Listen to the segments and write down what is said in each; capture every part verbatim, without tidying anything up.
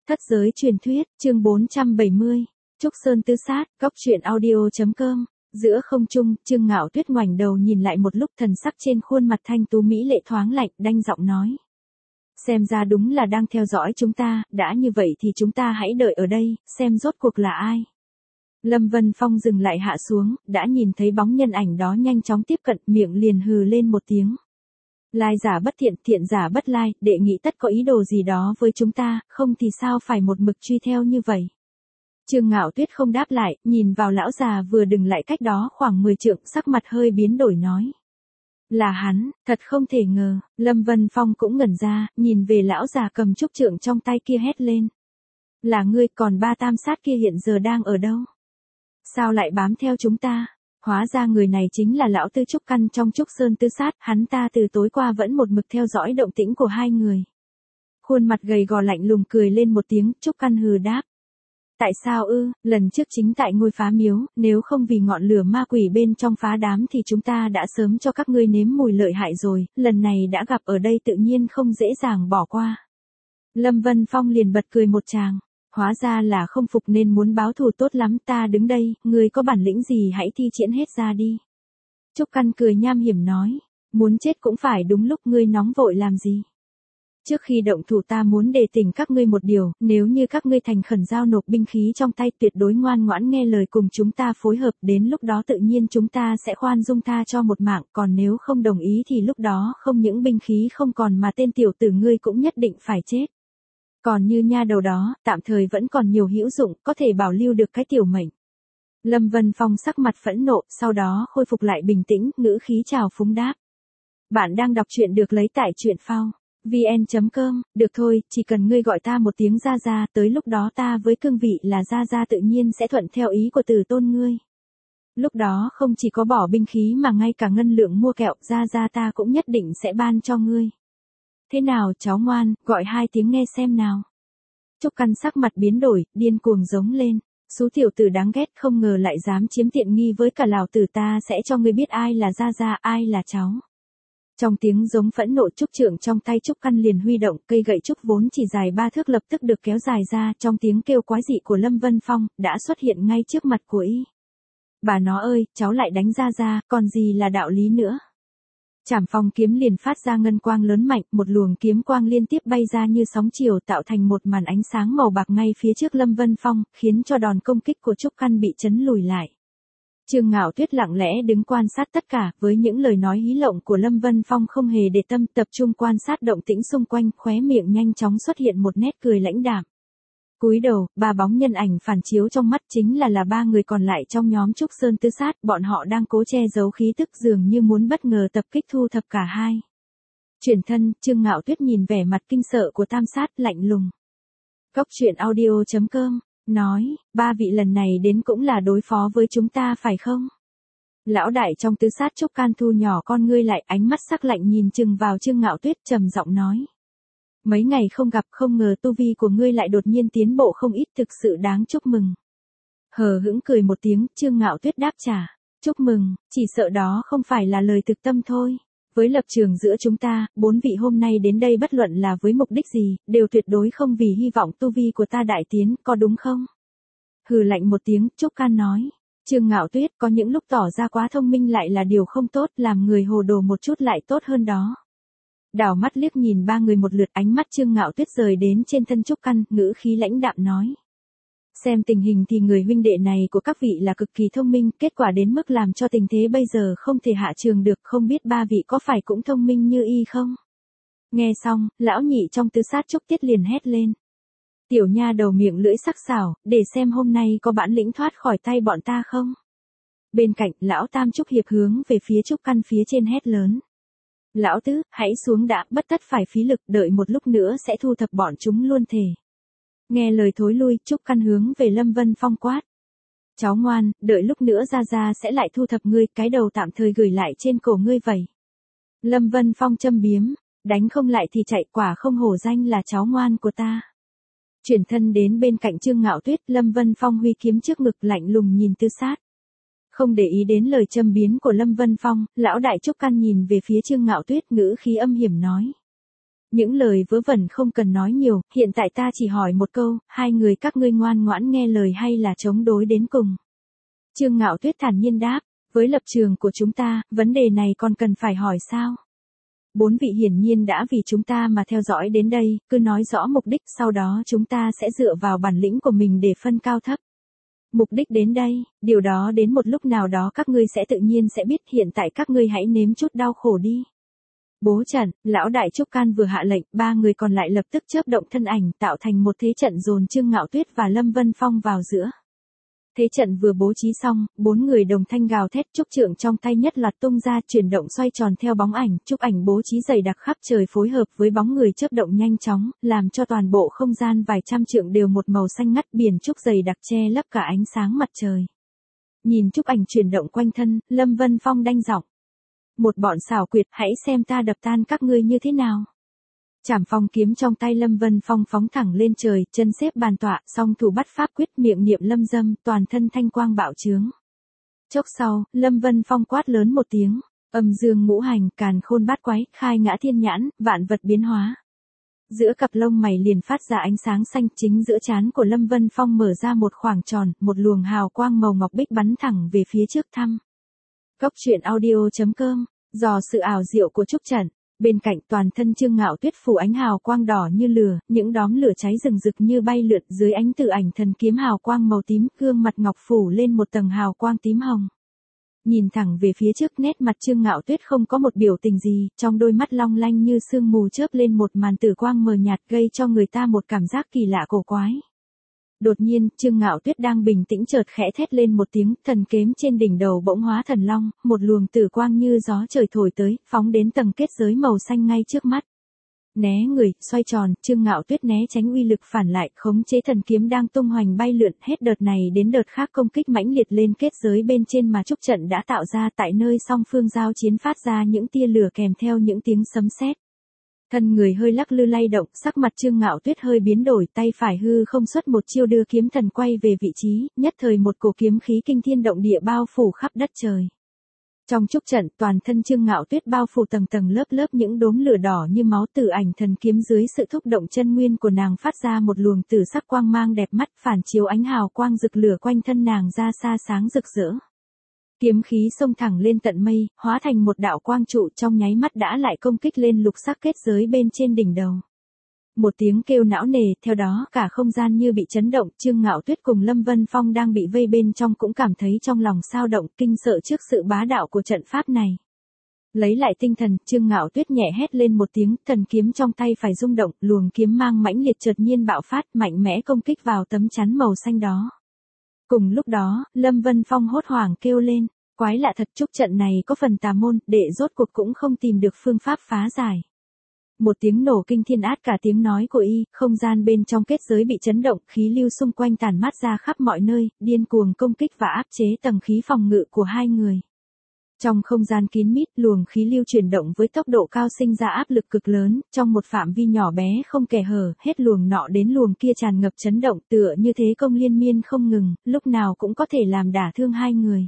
Thất giới truyền thuyết, chương bốn trăm bảy mươi. Trúc Sơn Tứ Sát, góc truyện audio.com. Giữa không trung, Trương Ngạo Tuyết ngoảnh đầu nhìn lại một lúc, thần sắc trên khuôn mặt thanh tú mỹ lệ thoáng lạnh, đanh giọng nói. Xem ra đúng là đang theo dõi chúng ta, đã như vậy thì chúng ta hãy đợi ở đây, xem rốt cuộc là ai. Lâm Vân Phong dừng lại hạ xuống, đã nhìn thấy bóng nhân ảnh đó nhanh chóng tiếp cận, miệng liền hừ lên một tiếng. Lai giả bất thiện, thiện giả bất lai, đệ nghĩ tất có ý đồ gì đó với chúng ta, không thì sao phải một mực truy theo như vậy. Trương Ngạo Tuyết không đáp lại, nhìn vào lão già vừa đừng lại cách đó khoảng mười trượng, sắc mặt hơi biến đổi nói. Là hắn, thật không thể ngờ. Lâm Vân Phong cũng ngẩn ra, nhìn về lão già cầm trúc trượng trong tay kia hét lên. Là ngươi, còn ba tam sát kia hiện giờ đang ở đâu? Sao lại bám theo chúng ta? Hóa ra người này chính là lão Tư Trúc Căn trong Trúc Sơn Tư Sát, hắn ta từ tối qua vẫn một mực theo dõi động tĩnh của hai người. Khuôn mặt gầy gò lạnh lùng cười lên một tiếng, Trúc Căn hừ đáp. Tại sao ư, lần trước chính tại ngôi phá miếu, nếu không vì ngọn lửa ma quỷ bên trong phá đám thì chúng ta đã sớm cho các ngươi nếm mùi lợi hại rồi, lần này đã gặp ở đây tự nhiên không dễ dàng bỏ qua. Lâm Vân Phong liền bật cười một tràng. Hóa ra là không phục nên muốn báo thù, tốt lắm, ta đứng đây, ngươi có bản lĩnh gì hãy thi triển hết ra đi. Trúc Căn cười nham hiểm nói, muốn chết cũng phải đúng lúc, ngươi nóng vội làm gì. Trước khi động thủ ta muốn đề tỉnh các ngươi một điều, nếu như các ngươi thành khẩn giao nộp binh khí trong tay, tuyệt đối ngoan ngoãn nghe lời cùng chúng ta phối hợp, đến lúc đó tự nhiên chúng ta sẽ khoan dung tha cho một mạng, còn nếu không đồng ý thì lúc đó không những binh khí không còn mà tên tiểu tử ngươi cũng nhất định phải chết. Còn như nha đầu đó, tạm thời vẫn còn nhiều hữu dụng, có thể bảo lưu được cái tiểu mệnh. Lâm Vân Phong sắc mặt phẫn nộ, sau đó khôi phục lại bình tĩnh, ngữ khí trào phúng đáp. Bạn đang đọc truyện được lấy tại truyện phao vn chấm com, được thôi, chỉ cần ngươi gọi ta một tiếng gia gia, tới lúc đó ta với cương vị là gia gia tự nhiên sẽ thuận theo ý của Từ Tôn ngươi. Lúc đó không chỉ có bỏ binh khí mà ngay cả ngân lượng mua kẹo, gia gia ta cũng nhất định sẽ ban cho ngươi. Thế nào cháu ngoan, gọi hai tiếng nghe xem nào. Trúc Căn sắc mặt biến đổi, điên cuồng giống lên. Số tiểu tử đáng ghét, không ngờ lại dám chiếm tiện nghi với cả lão tử, ta sẽ cho ngươi biết ai là gia gia, ai là cháu. Trong tiếng giống phẫn nộ, trúc trượng trong tay Trúc Căn liền huy động, cây gậy trúc vốn chỉ dài ba thước lập tức được kéo dài ra, trong tiếng kêu quái dị của Lâm Vân Phong, đã xuất hiện ngay trước mặt của y. Bà nó ơi, cháu lại đánh gia gia, còn gì là đạo lý nữa. Trảm Phong kiếm liền phát ra ngân quang lớn mạnh, một luồng kiếm quang liên tiếp bay ra như sóng chiều, tạo thành một màn ánh sáng màu bạc ngay phía trước Lâm Vân Phong, khiến cho đòn công kích của Trúc Căn bị chấn lùi lại. Trương Ngạo Tuyết lặng lẽ đứng quan sát tất cả, với những lời nói hí lộng của Lâm Vân Phong không hề để tâm, tập trung quan sát động tĩnh xung quanh, khóe miệng nhanh chóng xuất hiện một nét cười lãnh đạm. Cúi đầu, ba bóng nhân ảnh phản chiếu trong mắt chính là là ba người còn lại trong nhóm Trúc Sơn Tư Sát, bọn họ đang cố che giấu khí tức dường như muốn bất ngờ tập kích thu thập cả hai. Chuyển thân, Trương Ngạo Tuyết nhìn vẻ mặt kinh sợ của tam sát, lạnh lùng. Góc truyện audio.com, nói, ba vị lần này đến cũng là đối phó với chúng ta phải không? Lão đại trong Tư Sát Trúc Can thu nhỏ con ngươi lại, ánh mắt sắc lạnh nhìn chừng vào Trương Ngạo Tuyết, trầm giọng nói. Mấy ngày không gặp, không ngờ tu vi của ngươi lại đột nhiên tiến bộ không ít, thực sự đáng chúc mừng. Hờ hững cười một tiếng, Trương Ngạo Tuyết đáp trả. Chúc mừng, chỉ sợ đó không phải là lời thực tâm thôi. Với lập trường giữa chúng ta, bốn vị hôm nay đến đây bất luận là với mục đích gì, đều tuyệt đối không vì hy vọng tu vi của ta đại tiến, có đúng không? Hừ lạnh một tiếng, Trúc Can nói. Trương Ngạo Tuyết, có những lúc tỏ ra quá thông minh lại là điều không tốt, làm người hồ đồ một chút lại tốt hơn đó. Đảo mắt liếc nhìn ba người một lượt, ánh mắt Trương Ngạo Tuyết rời đến trên thân Trúc Căn, ngữ khí lãnh đạm nói. Xem tình hình thì người huynh đệ này của các vị là cực kỳ thông minh, kết quả đến mức làm cho tình thế bây giờ không thể hạ trường được, không biết ba vị có phải cũng thông minh như y không? Nghe xong, lão nhị trong Tư Sát Trúc Tiết liền hét lên. Tiểu nha đầu miệng lưỡi sắc sảo, để xem hôm nay có bản lĩnh thoát khỏi tay bọn ta không? Bên cạnh, lão Tam Trúc Hiệp hướng về phía Trúc Căn phía trên hét lớn. Lão Tứ, hãy xuống đã, bất tất phải phí lực, đợi một lúc nữa sẽ thu thập bọn chúng luôn thể. Nghe lời thối lui, Trúc Căn hướng về Lâm Vân Phong quát. Cháu ngoan, đợi lúc nữa ra ra sẽ lại thu thập ngươi, cái đầu tạm thời gửi lại trên cổ ngươi vậy. Lâm Vân Phong châm biếm, đánh không lại thì chạy, quả không hổ danh là cháu ngoan của ta. Chuyển thân đến bên cạnh Trương Ngạo Tuyết, Lâm Vân Phong huy kiếm trước ngực, lạnh lùng nhìn Tư Sát. Không để ý đến lời châm biếm của Lâm Vân Phong, lão đại Trúc Căn nhìn về phía Trương Ngạo Tuyết, ngữ khí âm hiểm nói. Những lời vớ vẩn không cần nói nhiều, hiện tại ta chỉ hỏi một câu, hai người các ngươi ngoan ngoãn nghe lời hay là chống đối đến cùng? Trương Ngạo Tuyết thản nhiên đáp, với lập trường của chúng ta, vấn đề này còn cần phải hỏi sao? Bốn vị hiển nhiên đã vì chúng ta mà theo dõi đến đây, cứ nói rõ mục đích, sau đó chúng ta sẽ dựa vào bản lĩnh của mình để phân cao thấp. Mục đích đến đây, điều đó đến một lúc nào đó các ngươi sẽ tự nhiên sẽ biết, hiện tại các ngươi hãy nếm chút đau khổ đi. Bố trận, lão đại Trúc Can vừa hạ lệnh, ba người còn lại lập tức chớp động thân ảnh, tạo thành một thế trận dồn Trương Ngạo Tuyết và Lâm Vân Phong vào giữa. Thế trận vừa bố trí xong, bốn người đồng thanh gào thét, trúc trượng trong tay nhất loạt tung ra, chuyển động xoay tròn theo bóng ảnh, trúc ảnh bố trí dày đặc khắp trời phối hợp với bóng người chớp động nhanh chóng, làm cho toàn bộ không gian vài trăm trượng đều một màu xanh ngắt, biển trúc dày đặc che lấp cả ánh sáng mặt trời. Nhìn trúc ảnh chuyển động quanh thân, Lâm Vân Phong đanh giọng: một bọn xảo quyệt, hãy xem ta đập tan các ngươi như thế nào. Trảm phong kiếm trong tay Lâm Vân Phong phóng thẳng lên trời, chân xếp bàn tọa, song thủ bắt pháp quyết, miệng niệm lâm dâm, toàn thân thanh quang bạo trướng. Chốc sau, Lâm Vân Phong quát lớn một tiếng, âm dương ngũ hành, càn khôn bát quái, khai ngã thiên nhãn, vạn vật biến hóa. Giữa cặp lông mày liền phát ra ánh sáng xanh, chính giữa trán của Lâm Vân Phong mở ra một khoảng tròn, một luồng hào quang màu ngọc bích bắn thẳng về phía trước thăm. Cốc truyện audio chấm com, dò sự ảo diệu của trúc trận. Bên cạnh toàn thân Trương Ngạo Tuyết phủ ánh hào quang đỏ như lửa, những đóm lửa cháy rừng rực như bay lượn, dưới ánh tử ảnh thần kiếm hào quang màu tím, gương mặt ngọc phủ lên một tầng hào quang tím hồng. Nhìn thẳng về phía trước, nét mặt Trương Ngạo Tuyết không có một biểu tình gì, trong đôi mắt long lanh như sương mù chớp lên một màn tử quang mờ nhạt, gây cho người ta một cảm giác kỳ lạ cổ quái. Đột nhiên, Trương Ngạo Tuyết đang bình tĩnh chợt khẽ thét lên một tiếng, thần kiếm trên đỉnh đầu bỗng hóa thần long, một luồng tử quang như gió trời thổi tới, phóng đến tầng kết giới màu xanh ngay trước mắt. Né người, xoay tròn, Trương Ngạo Tuyết né tránh uy lực phản lại, khống chế thần kiếm đang tung hoành bay lượn, hết đợt này đến đợt khác công kích mãnh liệt lên kết giới bên trên mà trúc trận đã tạo ra, tại nơi song phương giao chiến phát ra những tia lửa kèm theo những tiếng sấm sét. Thân người hơi lắc lư lay động, sắc mặt Trương Ngạo Tuyết hơi biến đổi, tay phải hư không xuất một chiêu đưa kiếm thần quay về vị trí, nhất thời một cổ kiếm khí kinh thiên động địa bao phủ khắp đất trời. Trong trúc trận, toàn thân Trương Ngạo Tuyết bao phủ tầng tầng lớp lớp những đốm lửa đỏ như máu, tử ảnh thần kiếm dưới sự thúc động chân nguyên của nàng phát ra một luồng tử sắc quang mang đẹp mắt, phản chiếu ánh hào quang rực lửa quanh thân nàng ra xa sáng rực rỡ. Kiếm khí xông thẳng lên tận mây, hóa thành một đạo quang trụ, trong nháy mắt đã lại công kích lên lục sắc kết giới bên trên đỉnh đầu. Một tiếng kêu não nề, theo đó cả không gian như bị chấn động, Trương Ngạo Tuyết cùng Lâm Vân Phong đang bị vây bên trong cũng cảm thấy trong lòng xao động, kinh sợ trước sự bá đạo của trận pháp này. Lấy lại tinh thần, Trương Ngạo Tuyết nhẹ hét lên một tiếng, thần kiếm trong tay phải rung động, luồng kiếm mang mãnh liệt chợt nhiên bạo phát, mạnh mẽ công kích vào tấm chắn màu xanh đó. Cùng lúc đó, Lâm Vân Phong hốt hoảng kêu lên, quái lạ thật, trúc trận này có phần tà môn, đệ rốt cuộc cũng không tìm được phương pháp phá giải. Một tiếng nổ kinh thiên át cả tiếng nói của y, không gian bên trong kết giới bị chấn động, khí lưu xung quanh tản mát ra khắp mọi nơi, điên cuồng công kích và áp chế tầng khí phòng ngự của hai người. Trong không gian kín mít, luồng khí lưu chuyển động với tốc độ cao sinh ra áp lực cực lớn, trong một phạm vi nhỏ bé không kẽ hở, hết luồng nọ đến luồng kia tràn ngập chấn động, tựa như thế công liên miên không ngừng, lúc nào cũng có thể làm đả thương hai người.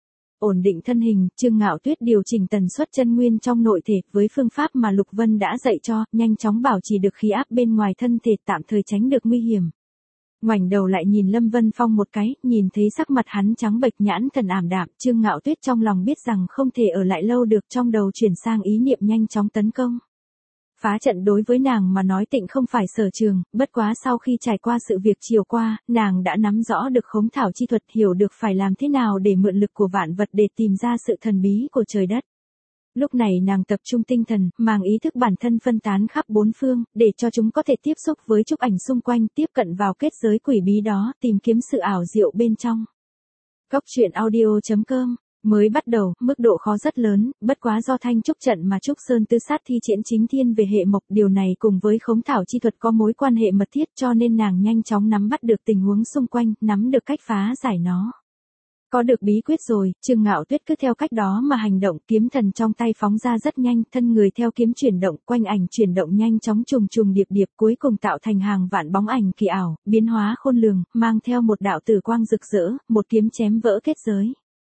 Ổn định thân hình, Trương Ngạo Tuyết điều chỉnh tần suất chân nguyên trong nội thể, với phương pháp mà Lục Vân đã dạy cho, nhanh chóng bảo trì được khí áp bên ngoài thân thể, tạm thời tránh được nguy hiểm. Ngoảnh đầu lại nhìn Lâm Vân Phong một cái, nhìn thấy sắc mặt hắn trắng bệch, nhãn thần ảm đạm, Trương Ngạo Tuyết trong lòng biết rằng không thể ở lại lâu được, trong đầu chuyển sang ý niệm nhanh chóng tấn công. Phá trận đối với nàng mà nói tịnh không phải sở trường, bất quá sau khi trải qua sự việc chiều qua, nàng đã nắm rõ được khống thảo chi thuật, hiểu được phải làm thế nào để mượn lực của vạn vật để tìm ra sự thần bí của trời đất. Lúc này nàng tập trung tinh thần, mang ý thức bản thân phân tán khắp bốn phương, để cho chúng có thể tiếp xúc với trúc ảnh xung quanh, tiếp cận vào kết giới quỷ bí đó, tìm kiếm sự ảo diệu bên trong. Cốc truyện audio chấm com. Mới bắt đầu, mức độ khó rất lớn, bất quá do thanh trúc trận mà Trúc Sơn Tư Sát thi triển chính thiên về hệ mộc, điều này cùng với khống thảo chi thuật có mối quan hệ mật thiết, cho nên nàng nhanh chóng nắm bắt được tình huống xung quanh, nắm được cách phá giải nó. Có được bí quyết rồi, Trương Ngạo Tuyết cứ theo cách đó mà hành động, kiếm thần trong tay phóng ra rất nhanh, thân người theo kiếm chuyển động, quanh ảnh chuyển động nhanh chóng trùng trùng điệp điệp, cuối cùng tạo thành hàng vạn bóng ảnh kỳ ảo, biến hóa khôn lường, mang theo một đạo tử quang rực rỡ, một kiếm chém vỡ kết giới.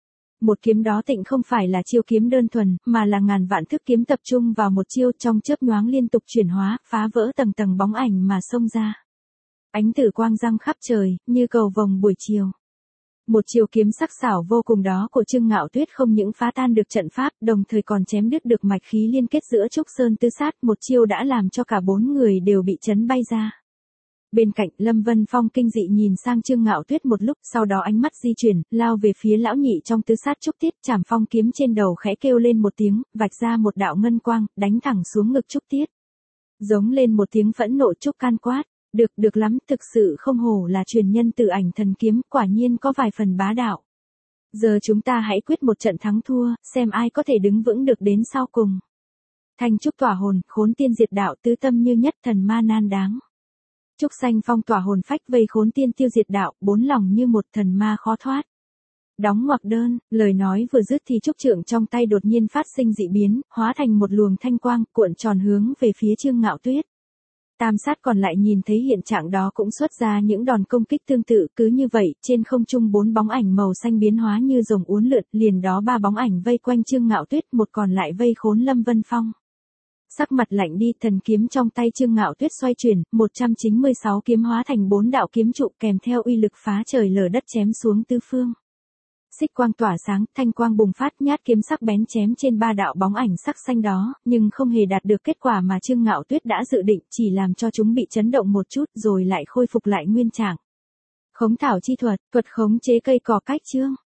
Một kiếm đó tịnh không phải là chiêu kiếm đơn thuần, mà là ngàn vạn thức kiếm tập trung vào một chiêu, trong chớp nhoáng liên tục chuyển hóa, phá vỡ tầng tầng bóng ảnh mà xông ra. Ánh tử quang răng khắp trời, như cầu vồng buổi chiều. Một chiêu kiếm sắc sảo vô cùng đó của Trương Ngạo Tuyết không những phá tan được trận pháp, đồng thời còn chém đứt được mạch khí liên kết giữa Trúc Sơn Tứ Sát, một chiêu đã làm cho cả bốn người đều bị chấn bay ra. Bên cạnh, Lâm Vân Phong kinh dị nhìn sang Trương Ngạo Tuyết một lúc, sau đó ánh mắt di chuyển, lao về phía lão nhị trong Tứ Sát Trúc Tiết, Trảm Phong kiếm trên đầu khẽ kêu lên một tiếng, vạch ra một đạo ngân quang, đánh thẳng xuống ngực Trúc Tiết. Giống lên một tiếng phẫn nộ, Trúc Can quát, được, được lắm, thực sự không hổ là truyền nhân Tử Ảnh Thần Kiếm, quả nhiên có vài phần bá đạo. Giờ chúng ta hãy quyết một trận thắng thua, xem ai có thể đứng vững được đến sau cùng. Thanh trúc tỏa hồn, khốn tiên diệt đạo, tứ tâm như nhất, thần ma nan đáng. Trúc xanh phong tỏa hồn phách, vây khốn tiên tiêu diệt đạo, bốn lòng như một, thần ma khó thoát. Đóng ngoặc đơn, lời nói vừa dứt thì trúc trượng trong tay đột nhiên phát sinh dị biến, hóa thành một luồng thanh quang, cuộn tròn hướng về phía Trương Ngạo Tuyết. Tam sát còn lại nhìn thấy hiện trạng đó cũng xuất ra những đòn công kích tương tự, cứ như vậy, trên không trung bốn bóng ảnh màu xanh biến hóa như rồng uốn lượn, liền đó ba bóng ảnh vây quanh Trương Ngạo Tuyết, một còn lại vây khốn Lâm Vân Phong. Sắc mặt lạnh đi, thần kiếm trong tay Trương Ngạo Tuyết xoay chuyển, một trăm chín mươi sáu kiếm hóa thành bốn đạo kiếm trụ kèm theo uy lực phá trời lở đất chém xuống tứ phương. Xích quang tỏa sáng, thanh quang bùng phát, nhát kiếm sắc bén chém trên ba đạo bóng ảnh sắc xanh đó, nhưng không hề đạt được kết quả mà Trương Ngạo Tuyết đã dự định, chỉ làm cho chúng bị chấn động một chút rồi lại khôi phục lại nguyên trạng. Khống thảo chi thuật, thuật khống chế cây cỏ cách chương.